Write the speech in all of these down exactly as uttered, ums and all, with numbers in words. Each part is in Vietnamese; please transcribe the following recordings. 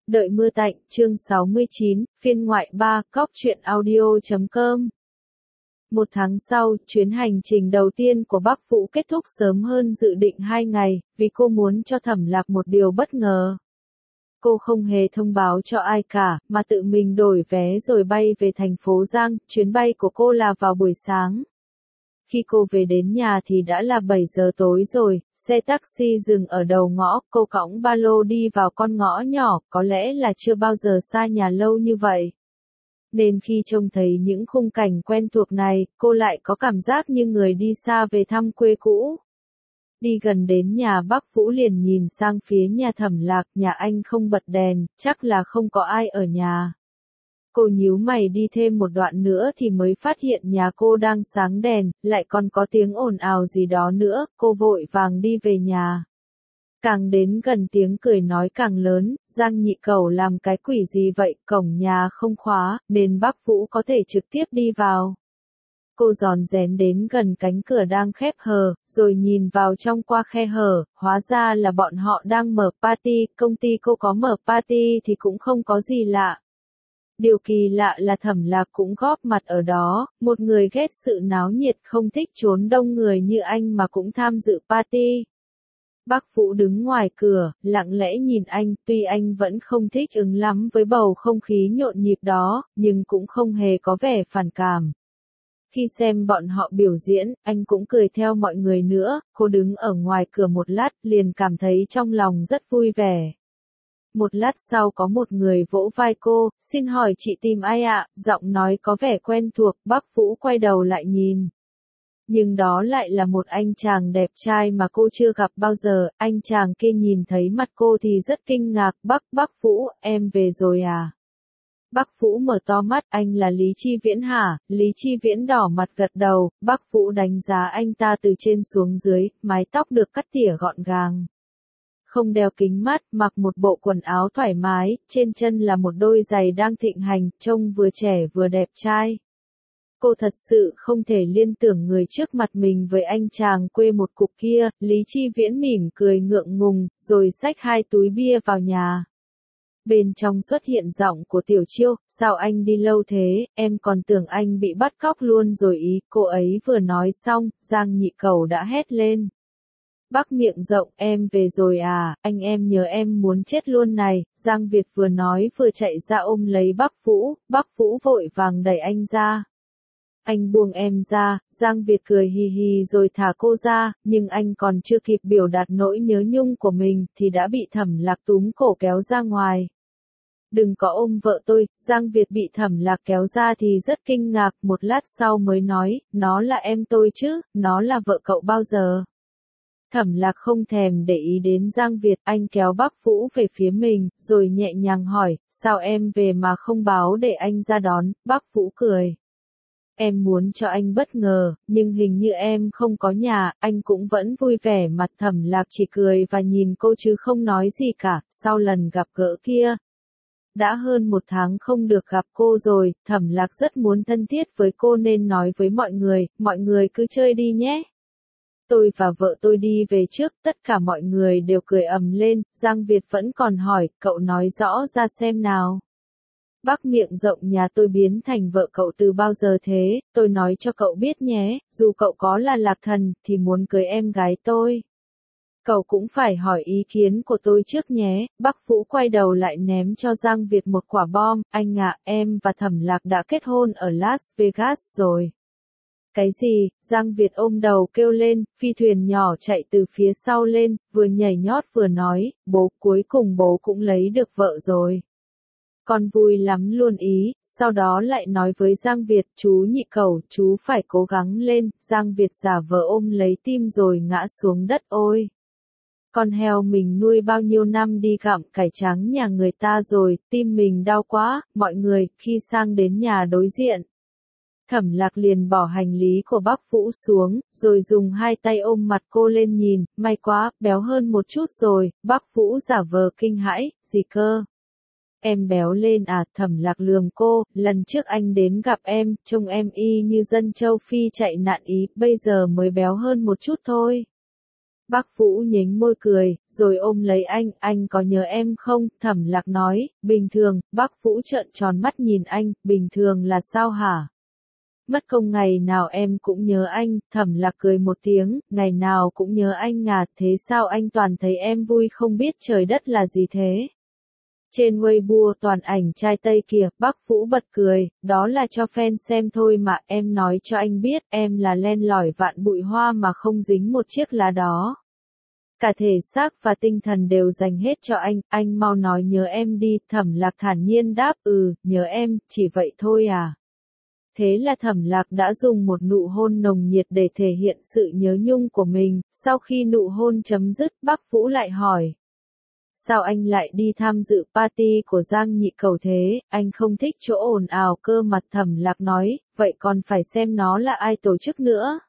Đợi mưa tạnh, chương sáu mươi chín, phiên ngoại ba, cóc truyện audio chấm com. Một tháng sau, chuyến hành trình đầu tiên của Bắc Vũ kết thúc sớm hơn dự định hai ngày, vì cô muốn cho Thẩm Lạc một điều bất ngờ. Cô không hề thông báo cho ai cả, mà tự mình đổi vé rồi bay về thành phố Giang, chuyến bay của cô là vào buổi sáng. Khi cô về đến nhà thì đã là bảy giờ tối rồi, xe taxi dừng ở đầu ngõ, cô cõng ba lô đi vào con ngõ nhỏ, có lẽ là chưa bao giờ xa nhà lâu như vậy. Nên khi trông thấy những khung cảnh quen thuộc này, cô lại có cảm giác như người đi xa về thăm quê cũ. Đi gần đến nhà Bắc Vũ liền nhìn sang phía nhà Thẩm Lạc, nhà anh không bật đèn, chắc là không có ai ở nhà. Cô nhíu mày đi thêm một đoạn nữa thì mới phát hiện nhà cô đang sáng đèn, lại còn có tiếng ồn ào gì đó nữa, cô vội vàng đi về nhà. Càng đến gần tiếng cười nói càng lớn, Giang nhị cẩu làm cái quỷ gì vậy, cổng nhà không khóa, nên Bắc Vũ có thể trực tiếp đi vào. Cô rón rén đến gần cánh cửa đang khép hờ, rồi nhìn vào trong qua khe hở, hóa ra là bọn họ đang mở party, công ty cô có mở party thì cũng không có gì lạ. Điều kỳ lạ là Thẩm Lạc cũng góp mặt ở đó, một người ghét sự náo nhiệt không thích trốn đông người như anh mà cũng tham dự party. Bắc Vũ đứng ngoài cửa, lặng lẽ nhìn anh, tuy anh vẫn không thích ứng lắm với bầu không khí nhộn nhịp đó, nhưng cũng không hề có vẻ phản cảm. Khi xem bọn họ biểu diễn, anh cũng cười theo mọi người nữa, cô đứng ở ngoài cửa một lát, liền cảm thấy trong lòng rất vui vẻ. Một lát sau có một người vỗ vai cô, xin hỏi chị tìm ai ạ, giọng nói có vẻ quen thuộc, Bắc Vũ quay đầu lại nhìn. Nhưng đó lại là một anh chàng đẹp trai mà cô chưa gặp bao giờ, anh chàng kia nhìn thấy mặt cô thì rất kinh ngạc, Bắc, Bắc Vũ, em về rồi à? Bắc Vũ mở to mắt, anh là Lý Chi Viễn hả? Lý Chi Viễn đỏ mặt gật đầu, Bắc Vũ đánh giá anh ta từ trên xuống dưới, mái tóc được cắt tỉa gọn gàng. Không đeo kính mắt, mặc một bộ quần áo thoải mái, trên chân là một đôi giày đang thịnh hành, trông vừa trẻ vừa đẹp trai. Cô thật sự không thể liên tưởng người trước mặt mình với anh chàng quê một cục kia, Lý Chi Viễn mỉm cười ngượng ngùng, rồi xách hai túi bia vào nhà. Bên trong xuất hiện giọng của Tiểu Chiêu, sao anh đi lâu thế, em còn tưởng anh bị bắt cóc luôn rồi ý, cô ấy vừa nói xong, Giang nhị cẩu đã hét lên. Bắc miệng rộng, em về rồi à, anh em nhớ em muốn chết luôn này, Giang Việt vừa nói vừa chạy ra ôm lấy Bắc Vũ, Bắc Vũ vội vàng đẩy anh ra. Anh buông em ra, Giang Việt cười hì hì rồi thả cô ra, nhưng anh còn chưa kịp biểu đạt nỗi nhớ nhung của mình, thì đã bị Thẩm Lạc túm cổ kéo ra ngoài. Đừng có ôm vợ tôi, Giang Việt bị Thẩm Lạc kéo ra thì rất kinh ngạc, một lát sau mới nói, nó là em tôi chứ, nó là vợ cậu bao giờ. Thẩm Lạc không thèm để ý đến Giang Việt, anh kéo Bắc Vũ về phía mình, rồi nhẹ nhàng hỏi, sao em về mà không báo để anh ra đón, Bắc Vũ cười. Em muốn cho anh bất ngờ, nhưng hình như em không có nhà, anh cũng vẫn vui vẻ mặt Thẩm Lạc chỉ cười và nhìn cô chứ không nói gì cả, sau lần gặp gỡ kia. Đã hơn một tháng không được gặp cô rồi, Thẩm Lạc rất muốn thân thiết với cô nên nói với mọi người, mọi người cứ chơi đi nhé. Tôi và vợ tôi đi về trước, tất cả mọi người đều cười ầm lên, Giang Việt vẫn còn hỏi, cậu nói rõ ra xem nào. Bắc miệng rộng nhà tôi biến thành vợ cậu từ bao giờ thế, tôi nói cho cậu biết nhé, dù cậu có là Lạc Thần, thì muốn cưới em gái tôi. Cậu cũng phải hỏi ý kiến của tôi trước nhé, Bắc Vũ quay đầu lại ném cho Giang Việt một quả bom, anh ạ, em và Thẩm Lạc đã kết hôn ở Las Vegas rồi. Cái gì, Giang Việt ôm đầu kêu lên, phi thuyền nhỏ chạy từ phía sau lên, vừa nhảy nhót vừa nói, bố, cuối cùng bố cũng lấy được vợ rồi. Con vui lắm luôn ý, sau đó lại nói với Giang Việt, chú nhị cẩu, chú phải cố gắng lên, Giang Việt giả vờ ôm lấy tim rồi ngã xuống đất ôi. Con heo mình nuôi bao nhiêu năm đi gặm cải trắng nhà người ta rồi, tim mình đau quá, mọi người, khi sang đến nhà đối diện. Thẩm Lạc liền bỏ hành lý của Bắc Vũ xuống, rồi dùng hai tay ôm mặt cô lên nhìn, may quá, béo hơn một chút rồi, Bắc Vũ giả vờ kinh hãi, gì cơ? Em béo lên à, Thẩm Lạc lườm cô, lần trước anh đến gặp em, trông em y như dân châu Phi chạy nạn ý, bây giờ mới béo hơn một chút thôi. Bác Vũ nhếch môi cười, rồi ôm lấy anh, anh có nhớ em không? Thẩm Lạc nói, bình thường. Bác Vũ trợn tròn mắt nhìn anh, bình thường là sao hả? Mất công ngày nào em cũng nhớ anh. Thẩm Lạc cười một tiếng, ngày nào cũng nhớ anh à, thế sao anh toàn thấy em vui không biết trời đất là gì thế? Trên Weibo toàn ảnh trai Tây kìa. Bác Vũ bật cười, đó là cho fan xem thôi mà, em nói cho anh biết, em là len lỏi vạn bụi hoa mà không dính một chiếc lá đó. Cả thể xác và tinh thần đều dành hết cho anh, anh mau nói nhớ em đi. Thẩm Lạc thản nhiên đáp, ừ, nhớ em, chỉ vậy thôi à. Thế là Thẩm Lạc đã dùng một nụ hôn nồng nhiệt để thể hiện sự nhớ nhung của mình. Sau khi nụ hôn chấm dứt, Bác Vũ lại hỏi. Sao anh lại đi tham dự party của Giang Nhị Cẩu thế, anh không thích chỗ ồn ào cơ mà. Thẩm Lạc nói, vậy còn phải xem nó là ai tổ chức nữa.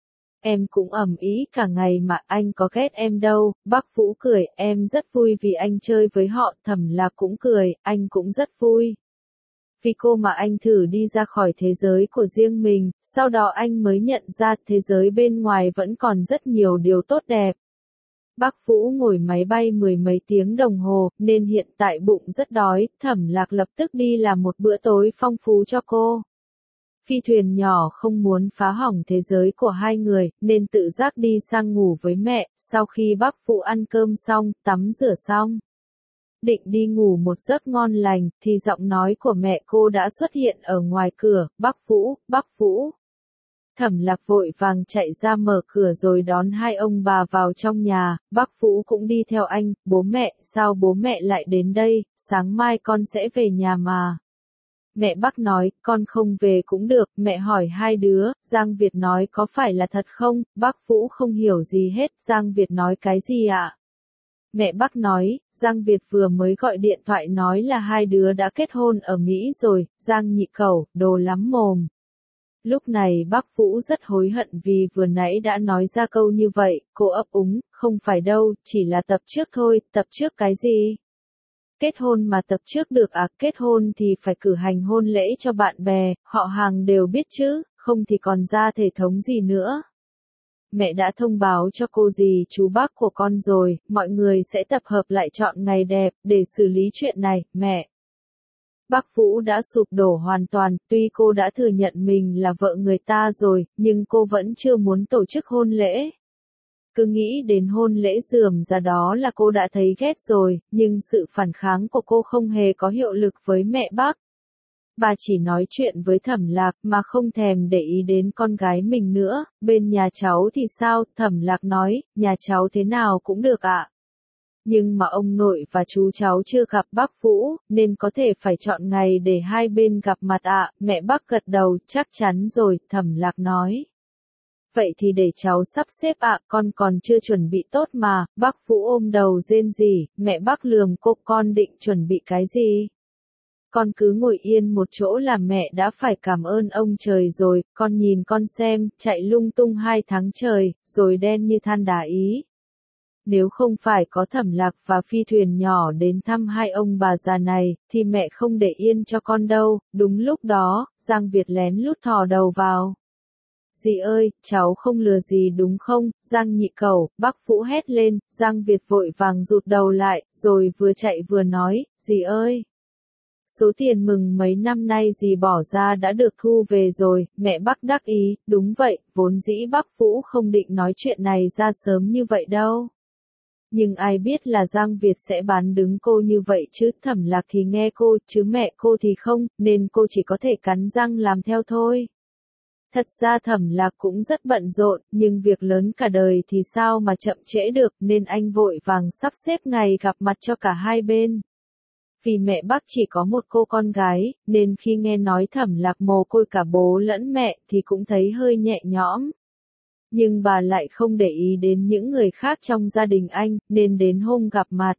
Em cũng ầm ĩ cả ngày mà, anh có ghét em đâu. Bác Vũ cười, em rất vui vì anh chơi với họ. Thẩm Lạc cũng cười, anh cũng rất vui. Vì cô mà anh thử đi ra khỏi thế giới của riêng mình, sau đó anh mới nhận ra thế giới bên ngoài vẫn còn rất nhiều điều tốt đẹp. Bác Vũ ngồi máy bay mười mấy tiếng đồng hồ, nên hiện tại bụng rất đói. Thẩm Lạc lập tức đi làm một bữa tối phong phú cho cô. Phi thuyền nhỏ không muốn phá hỏng thế giới của hai người, nên tự giác đi sang ngủ với mẹ. Sau khi bác Vũ ăn cơm xong, tắm rửa xong, định đi ngủ một giấc ngon lành, thì giọng nói của mẹ cô đã xuất hiện ở ngoài cửa. Bác Vũ, bác Vũ. Thẩm Lạc vội vàng chạy ra mở cửa rồi đón hai ông bà vào trong nhà. Bác Vũ cũng đi theo anh. Bố mẹ, sao bố mẹ lại đến đây? Sáng mai con sẽ về nhà mà. Mẹ Bác nói, con không về cũng được. Mẹ hỏi hai đứa, Giang Việt nói có phải là thật không? Bác Vũ không hiểu gì hết. Giang Việt nói cái gì ạ? Mẹ Bác nói, Giang Việt vừa mới gọi điện thoại nói là hai đứa đã kết hôn ở Mỹ rồi. Giang Nhị Cẩu, đồ lắm mồm. Lúc này bác Vũ rất hối hận vì vừa nãy đã nói ra câu như vậy. Cô ấp úng, không phải đâu, chỉ là tập trước thôi. Tập trước cái gì? Kết hôn mà tập trước được à? Kết hôn thì phải cử hành hôn lễ cho bạn bè, họ hàng đều biết chứ, không thì còn ra thể thống gì nữa. Mẹ đã thông báo cho cô dì chú bác của con rồi, mọi người sẽ tập hợp lại chọn ngày đẹp, để xử lý chuyện này, mẹ. Bác Vũ đã sụp đổ hoàn toàn, tuy cô đã thừa nhận mình là vợ người ta rồi, nhưng cô vẫn chưa muốn tổ chức hôn lễ. Cứ nghĩ đến hôn lễ rườm rà đó là cô đã thấy ghét rồi, nhưng sự phản kháng của cô không hề có hiệu lực với mẹ Bác. Bà chỉ nói chuyện với Thẩm Lạc mà không thèm để ý đến con gái mình nữa. Bên nhà cháu thì sao? Thẩm Lạc nói, nhà cháu thế nào cũng được ạ. Nhưng mà ông nội và chú cháu chưa gặp bác Vũ, nên có thể phải chọn ngày để hai bên gặp mặt ạ. Mẹ Bác gật đầu, chắc chắn rồi. Thẩm Lạc nói. Vậy thì để cháu sắp xếp ạ, con còn chưa chuẩn bị tốt mà. Bác Vũ ôm đầu rên rỉ. Mẹ Bác lườm cô, con định chuẩn bị cái gì? Con cứ ngồi yên một chỗ là mẹ đã phải cảm ơn ông trời rồi. Con nhìn con xem, chạy lung tung hai tháng trời, rồi đen như than đá Ý. Nếu không phải có Thẩm Lạc và phi thuyền nhỏ đến thăm hai ông bà già này, thì mẹ không để yên cho con đâu. Đúng lúc đó, Giang Việt lén lút thò đầu vào. Dì ơi, cháu không lừa gì đúng không? Giang Nhị Cẩu, bác Vũ hét lên. Giang Việt vội vàng rụt đầu lại, rồi vừa chạy vừa nói, dì ơi. Số tiền mừng mấy năm nay dì bỏ ra đã được thu về rồi. Mẹ Bác đắc ý, đúng vậy, vốn dĩ bác Vũ không định nói chuyện này ra sớm như vậy đâu. Nhưng ai biết là Giang Việt sẽ bán đứng cô như vậy chứ. Thẩm Lạc thì nghe cô, chứ mẹ cô thì không, nên cô chỉ có thể cắn răng làm theo thôi. Thật ra Thẩm Lạc cũng rất bận rộn, nhưng việc lớn cả đời thì sao mà chậm trễ được, nên anh vội vàng sắp xếp ngày gặp mặt cho cả hai bên. Vì mẹ Bác chỉ có một cô con gái, nên khi nghe nói Thẩm Lạc mồ côi cả bố lẫn mẹ thì cũng thấy hơi nhẹ nhõm. Nhưng bà lại không để ý đến những người khác trong gia đình anh, nên đến hôm gặp mặt.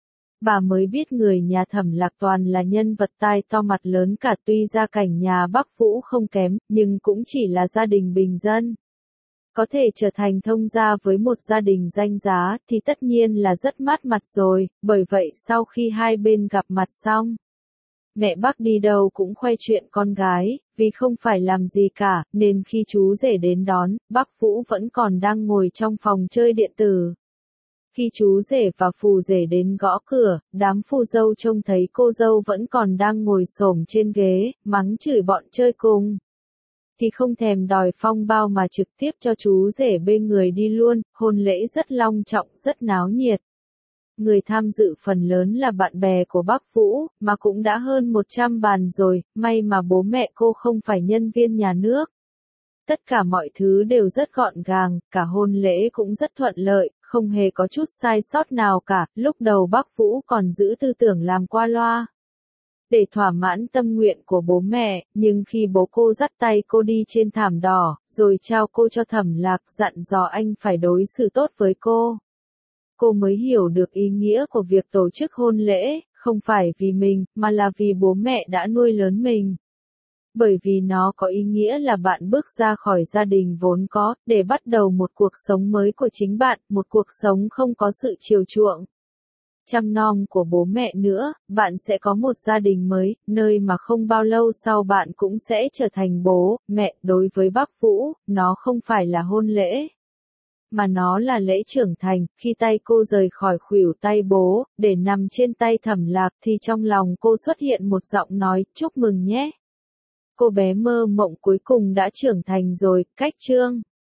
Bà mới biết người nhà Thẩm Lạc toàn là nhân vật tai to mặt lớn cả, tuy gia cảnh nhà bác Vũ không kém, nhưng cũng chỉ là gia đình bình dân. Có thể trở thành thông gia với một gia đình danh giá thì tất nhiên là rất mát mặt rồi, bởi vậy sau khi hai bên gặp mặt xong, mẹ Bác đi đâu cũng khoe chuyện con gái, Vì không phải làm gì cả, nên khi chú rể đến đón, bác Vũ vẫn còn đang ngồi trong phòng chơi điện tử. Khi chú rể và phù rể đến gõ cửa, đám phù dâu trông thấy cô dâu vẫn còn đang ngồi xổm trên ghế, mắng chửi bọn chơi cùng. Thì không thèm đòi phong bao mà trực tiếp cho chú rể bê người đi luôn, hôn lễ rất long trọng, rất náo nhiệt. Người tham dự phần lớn là bạn bè của bác Vũ, mà cũng đã hơn một trăm bàn rồi, may mà bố mẹ cô không phải nhân viên nhà nước. Tất cả mọi thứ đều rất gọn gàng, cả hôn lễ cũng rất thuận lợi, không hề có chút sai sót nào cả, lúc đầu bác Vũ còn giữ tư tưởng làm qua loa. Để thỏa mãn tâm nguyện của bố mẹ, nhưng khi bố cô dắt tay cô đi trên thảm đỏ, rồi trao cô cho Thẩm Lạc, dặn dò anh phải đối xử tốt với cô. Cô mới hiểu được ý nghĩa của việc tổ chức hôn lễ, không phải vì mình, mà là vì bố mẹ đã nuôi lớn mình. Bởi vì nó có ý nghĩa là bạn bước ra khỏi gia đình vốn có, để bắt đầu một cuộc sống mới của chính bạn, một cuộc sống không có sự chiều chuộng, chăm nom của bố mẹ nữa, bạn sẽ có một gia đình mới, nơi mà không bao lâu sau bạn cũng sẽ trở thành bố, mẹ. Đối với bác Vũ, nó không phải là hôn lễ, mà nó là lễ trưởng thành. Khi tay cô rời khỏi khuỷu tay bố, để nằm trên tay Thẩm Lạc thì trong lòng cô xuất hiện một giọng nói, chúc mừng nhé. Cô bé mơ mộng cuối cùng đã trưởng thành rồi, cách chương.